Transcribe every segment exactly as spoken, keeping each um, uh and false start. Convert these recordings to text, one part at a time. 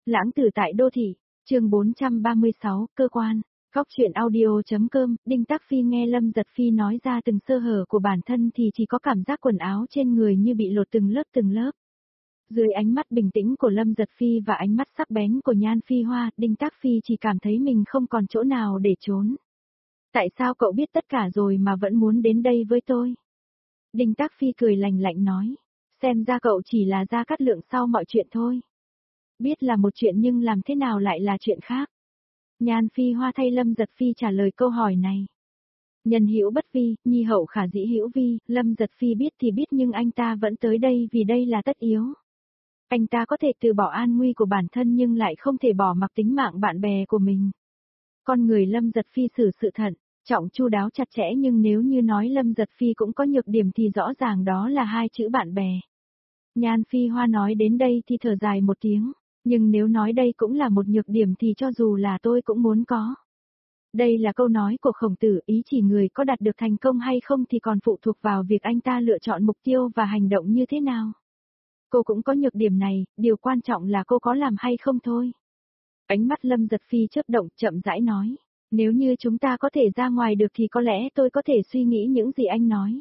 Lãng tử tại đô thị, chương bốn trăm ba mươi sáu, cơ quan, góc truyện audio.com, Đinh Tác Phi nghe Lâm Giật Phi nói ra từng sơ hở của bản thân thì chỉ có cảm giác quần áo trên người như bị lột từng lớp từng lớp. Dưới ánh mắt bình tĩnh của Lâm Giật Phi và ánh mắt sắc bén của Nhan Phi Hoa, Đinh Tác Phi chỉ cảm thấy mình không còn chỗ nào để trốn. Tại sao cậu biết tất cả rồi mà vẫn muốn đến đây với tôi? Đinh Tác Phi cười lành lạnh nói, xem ra cậu chỉ là Gia Cát Lượng sau mọi chuyện thôi. Biết là một chuyện nhưng làm thế nào lại là chuyện khác. Nhan Phi Hoa thay Lâm Giật Phi trả lời câu hỏi này. Nhân hữu bất vi, nhi hậu khả dĩ hữu vi, Lâm Giật Phi biết thì biết nhưng anh ta vẫn tới đây vì đây là tất yếu. Anh ta có thể từ bỏ an nguy của bản thân nhưng lại không thể bỏ mặc tính mạng bạn bè của mình. Con người Lâm Giật Phi xử sự thận, trọng chu đáo chặt chẽ nhưng nếu như nói Lâm Giật Phi cũng có nhược điểm thì rõ ràng đó là hai chữ bạn bè. Nhan Phi Hoa nói đến đây thì thở dài một tiếng, nhưng nếu nói đây cũng là một nhược điểm thì cho dù là tôi cũng muốn có. Đây là câu nói của Khổng Tử, ý chỉ người có đạt được thành công hay không thì còn phụ thuộc vào việc anh ta lựa chọn mục tiêu và hành động như thế nào. Cô cũng có nhược điểm này, điều quan trọng là cô có làm hay không thôi. Ánh mắt Lâm Giật Phi chớp động, chậm rãi nói, nếu như chúng ta có thể ra ngoài được thì có lẽ tôi có thể suy nghĩ những gì anh nói.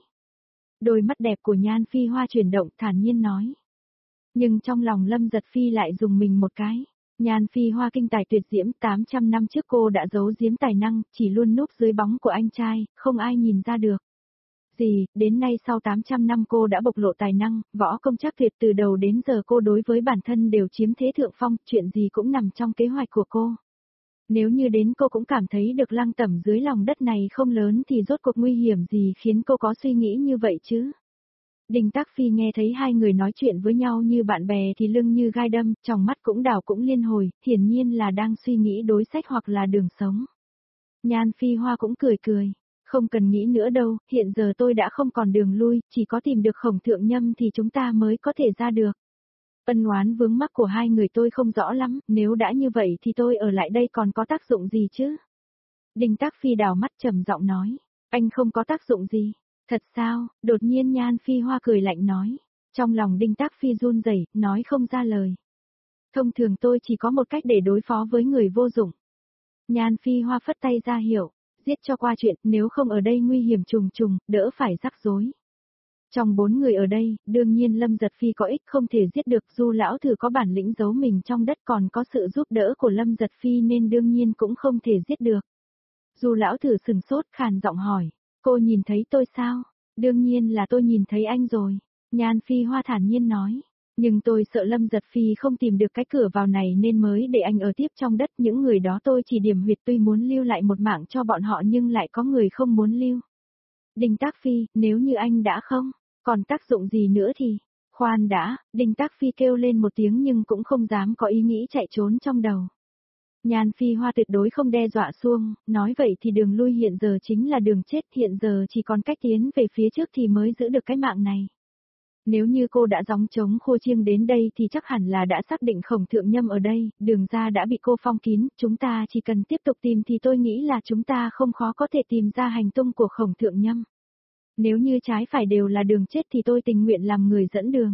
Đôi mắt đẹp của Nhan Phi Hoa chuyển động, thản nhiên nói. Nhưng trong lòng Lâm Giật Phi lại dùng mình một cái. Nhan Phi Hoa kinh tài tuyệt diễm, tám trăm năm trước cô đã giấu giếm tài năng, chỉ luôn núp dưới bóng của anh trai, không ai nhìn ra được. Gì, đến nay sau tám trăm năm cô đã bộc lộ tài năng, võ công chắc tuyệt, từ đầu đến giờ cô đối với bản thân đều chiếm thế thượng phong, chuyện gì cũng nằm trong kế hoạch của cô. Nếu như đến cô cũng cảm thấy được lăng tẩm dưới lòng đất này không lớn thì rốt cuộc nguy hiểm gì khiến cô có suy nghĩ như vậy chứ? Đinh Tác Phi nghe thấy hai người nói chuyện với nhau như bạn bè thì lưng như gai đâm, trong mắt cũng đảo cũng liên hồi, hiển nhiên là đang suy nghĩ đối sách hoặc là đường sống. Nhan Phi Hoa cũng cười cười, không cần nghĩ nữa đâu, hiện giờ tôi đã không còn đường lui, chỉ có tìm được Khổng Thượng Nhâm thì chúng ta mới có thể ra được. Ân oán vướng mắc của hai người tôi không rõ lắm, nếu đã như vậy thì tôi ở lại đây còn có tác dụng gì chứ? Đinh Tác Phi đảo mắt trầm giọng nói, anh không có tác dụng gì. Thật sao? Đột nhiên Nhan Phi Hoa cười lạnh nói. Trong lòng Đinh Tác Phi run rẩy, nói không ra lời. Thông thường tôi chỉ có một cách để đối phó với người vô dụng. Nhan Phi Hoa phất tay ra hiệu, giết cho qua chuyện, nếu không ở đây nguy hiểm trùng trùng, đỡ phải rắc rối. Trong bốn người ở đây, đương nhiên Lâm Giật Phi có ích không thể giết được, Du lão thử có bản lĩnh giấu mình trong đất còn có sự giúp đỡ của Lâm Giật Phi nên đương nhiên cũng không thể giết được. Du lão thử sừng sốt, khàn giọng hỏi. Cô nhìn thấy tôi sao? Đương nhiên là tôi nhìn thấy anh rồi. Nhan Phi Hoa thản nhiên nói. Nhưng tôi sợ Lâm Giật Phi không tìm được cái cửa vào này nên mới để anh ở tiếp trong đất. Những người đó tôi chỉ điểm huyệt, tuy muốn lưu lại một mạng cho bọn họ nhưng lại có người không muốn lưu. Đinh Tác Phi, nếu như anh đã không, còn tác dụng gì nữa thì... Khoan đã, Đinh Tác Phi kêu lên một tiếng nhưng cũng không dám có ý nghĩ chạy trốn trong đầu. Nhan Phi Hoa tuyệt đối không đe dọa xuông, nói vậy thì đường lui hiện giờ chính là đường chết, hiện giờ chỉ còn cách tiến về phía trước thì mới giữ được cái mạng này. Nếu như cô đã gióng trống khô chiêng đến đây thì chắc hẳn là đã xác định Khổng Thượng Nhâm ở đây, đường ra đã bị cô phong kín, chúng ta chỉ cần tiếp tục tìm thì tôi nghĩ là chúng ta không khó có thể tìm ra hành tung của Khổng Thượng Nhâm. Nếu như trái phải đều là đường chết thì tôi tình nguyện làm người dẫn đường.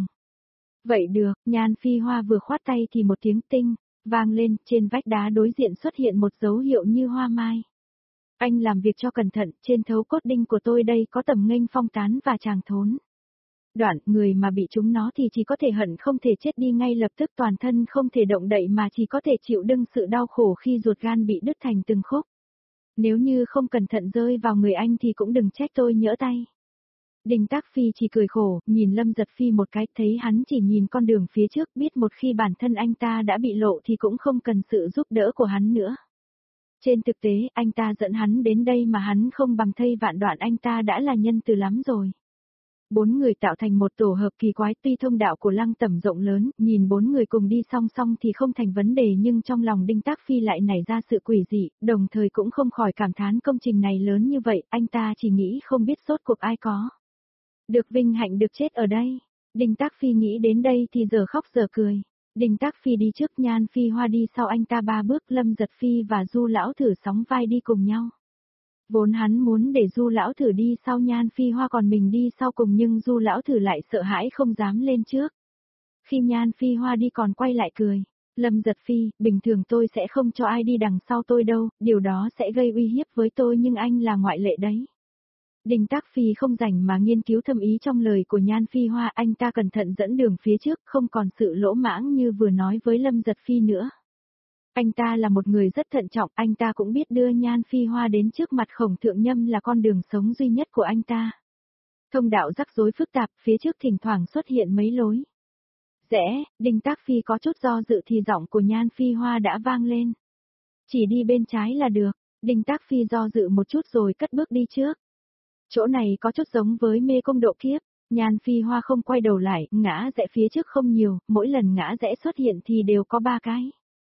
Vậy được, Nhan Phi Hoa vừa khoát tay thì một tiếng tinh vang lên, trên vách đá đối diện xuất hiện một dấu hiệu như hoa mai. Anh làm việc cho cẩn thận, trên thấu cốt đinh của tôi đây có tầm nghênh phong tán và tràng thốn. Đoạn, người mà bị chúng nó thì chỉ có thể hận không thể chết đi ngay lập tức, toàn thân không thể động đậy mà chỉ có thể chịu đựng sự đau khổ khi ruột gan bị đứt thành từng khúc. Nếu như không cẩn thận rơi vào người anh thì cũng đừng trách tôi nhỡ tay. Đinh Tác Phi chỉ cười khổ, nhìn Lâm Giật Phi một cái, thấy hắn chỉ nhìn con đường phía trước, biết một khi bản thân anh ta đã bị lộ thì cũng không cần sự giúp đỡ của hắn nữa. Trên thực tế, anh ta dẫn hắn đến đây mà hắn không bằng thây vạn đoạn, anh ta đã là nhân từ lắm rồi. Bốn người tạo thành một tổ hợp kỳ quái, tuy thông đạo của Lăng Tẩm rộng lớn, nhìn bốn người cùng đi song song thì không thành vấn đề nhưng trong lòng Đinh Tác Phi lại nảy ra sự quỷ dị, đồng thời cũng không khỏi cảm thán công trình này lớn như vậy, anh ta chỉ nghĩ không biết rốt cuộc ai có được vinh hạnh được chết ở đây. Đinh Tác Phi nghĩ đến đây thì giờ khóc giờ cười. Đinh Tác Phi đi trước, Nhan Phi Hoa đi sau anh ta ba bước, Lâm Giật Phi và Du lão thử sóng vai đi cùng nhau. Vốn hắn muốn để Du lão thử đi sau Nhan Phi Hoa còn mình đi sau cùng nhưng Du lão thử lại sợ hãi không dám lên trước. Khi Nhan Phi Hoa đi còn quay lại cười. Lâm Giật Phi, bình thường tôi sẽ không cho ai đi đằng sau tôi đâu, điều đó sẽ gây uy hiếp với tôi nhưng anh là ngoại lệ đấy. Đinh Tác Phi không rảnh mà nghiên cứu thâm ý trong lời của Nhan Phi Hoa, anh ta cẩn thận dẫn đường phía trước, không còn sự lỗ mãng như vừa nói với Lâm Giật Phi nữa. Anh ta là một người rất thận trọng, anh ta cũng biết đưa Nhan Phi Hoa đến trước mặt Khổng Thượng Nhâm là con đường sống duy nhất của anh ta. Thông đạo rắc rối phức tạp, phía trước thỉnh thoảng xuất hiện mấy lối rẽ, Đinh Tác Phi có chút do dự thì giọng của Nhan Phi Hoa đã vang lên. Chỉ đi bên trái là được, Đinh Tác Phi do dự một chút rồi cất bước đi trước. Chỗ này có chút giống với mê cung độ kiếp, Nhan Phi Hoa không quay đầu lại, ngã rẽ phía trước không nhiều, mỗi lần ngã rẽ xuất hiện thì đều có ba cái.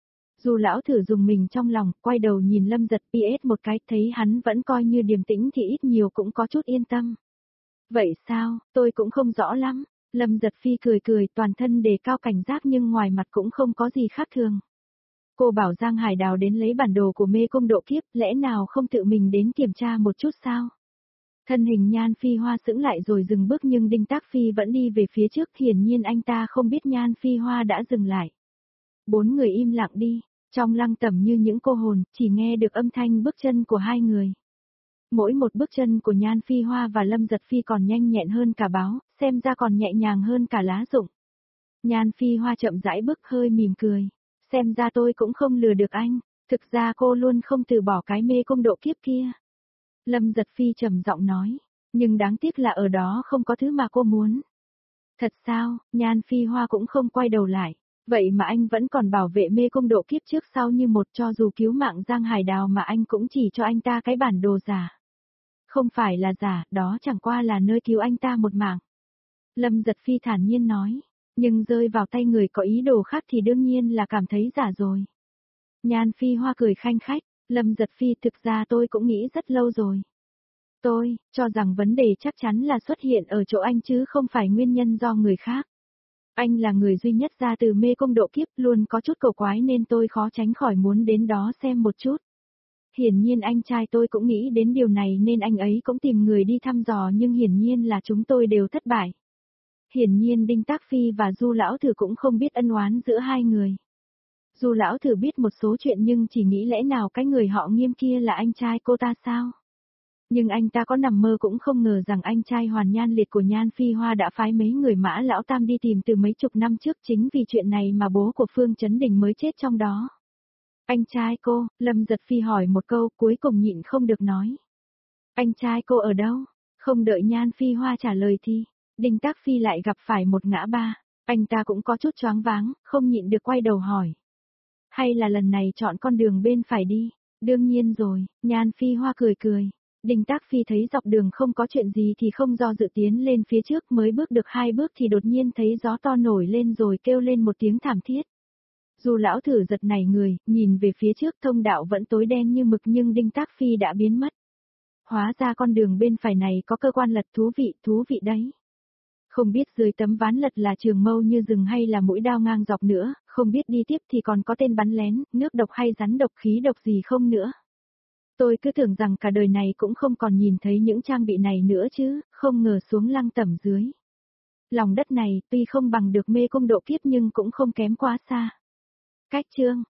Dù lão thử dùng mình trong lòng, quay đầu nhìn Lâm Giật pê ét một cái, thấy hắn vẫn coi như điềm tĩnh thì ít nhiều cũng có chút yên tâm. Vậy sao, tôi cũng không rõ lắm. Lâm Giật Phi cười cười, toàn thân đề cao cảnh giác nhưng ngoài mặt cũng không có gì khác thường. Cô bảo Giang Hải Đào đến lấy bản đồ của mê cung độ kiếp, lẽ nào không tự mình đến kiểm tra một chút sao? Thân hình Nhan Phi Hoa sững lại rồi dừng bước nhưng Đinh Tác Phi vẫn đi về phía trước, hiển nhiên anh ta không biết Nhan Phi Hoa đã dừng lại. Bốn người im lặng đi, trong lăng tẩm như những cô hồn, chỉ nghe được âm thanh bước chân của hai người. Mỗi một bước chân của Nhan Phi Hoa và Lâm Giật Phi còn nhanh nhẹn hơn cả báo, xem ra còn nhẹ nhàng hơn cả lá rụng. Nhan Phi Hoa chậm rãi bước hơi mỉm cười. Xem ra tôi cũng không lừa được anh, thực ra cô luôn không từ bỏ cái mê cung độ kiếp kia. Lâm Giật Phi trầm giọng nói, nhưng đáng tiếc là ở đó không có thứ mà cô muốn. Thật sao, Nhan Phi Hoa cũng không quay đầu lại. Vậy mà anh vẫn còn bảo vệ mê cung độ kiếp trước sau như một, cho dù cứu mạng Giang Hải Đào mà anh cũng chỉ cho anh ta cái bản đồ giả. Không phải là giả, đó chẳng qua là nơi cứu anh ta một mạng. Lâm Giật Phi thản nhiên nói, nhưng rơi vào tay người có ý đồ khác thì đương nhiên là cảm thấy giả rồi. Nhan Phi Hoa cười khanh khách, Lâm Giật Phi, thực ra tôi cũng nghĩ rất lâu rồi. Tôi cho rằng vấn đề chắc chắn là xuất hiện ở chỗ anh chứ không phải nguyên nhân do người khác. Anh là người duy nhất ra từ mê cung độ kiếp, luôn có chút cầu quái nên tôi khó tránh khỏi muốn đến đó xem một chút. Hiển nhiên anh trai tôi cũng nghĩ đến điều này nên anh ấy cũng tìm người đi thăm dò nhưng hiển nhiên là chúng tôi đều thất bại. Hiển nhiên Đinh Tác Phi và Du Lão Thử cũng không biết ân oán giữa hai người. Du Lão Thử biết một số chuyện nhưng chỉ nghĩ lẽ nào cái người họ Nghiêm kia là anh trai cô ta sao? Nhưng anh ta có nằm mơ cũng không ngờ rằng anh trai Hoàn Nhan Liệt của Nhan Phi Hoa đã phái mấy người Mã Lão Tam đi tìm từ mấy chục năm trước, chính vì chuyện này mà bố của Phương Chấn Đình mới chết trong đó. Anh trai cô, Lâm Giật Phi hỏi một câu cuối cùng nhịn không được nói. Anh trai cô ở đâu? Không đợi Nhan Phi Hoa trả lời thì, Đinh Tác Phi lại gặp phải một ngã ba, anh ta cũng có chút choáng váng, không nhịn được quay đầu hỏi. Hay là lần này chọn con đường bên phải đi? Đương nhiên rồi, Nhan Phi Hoa cười cười. Đinh Tác Phi thấy dọc đường không có chuyện gì thì không do dự tiến lên phía trước, mới bước được hai bước thì đột nhiên thấy gió to nổi lên rồi kêu lên một tiếng thảm thiết. Dù Lão Thử giật nảy người, nhìn về phía trước, thông đạo vẫn tối đen như mực nhưng Đinh Tác Phi đã biến mất. Hóa ra con đường bên phải này có cơ quan lật, thú vị, thú vị đấy. Không biết dưới tấm ván lật là trường mâu như rừng hay là mũi đao ngang dọc nữa, không biết đi tiếp thì còn có tên bắn lén, nước độc hay rắn độc, khí độc gì không nữa. Tôi cứ tưởng rằng cả đời này cũng không còn nhìn thấy những trang bị này nữa chứ, không ngờ xuống lăng tẩm dưới. Lòng đất này tuy không bằng được mê cung độ kiếp nhưng cũng không kém quá xa. Cách chương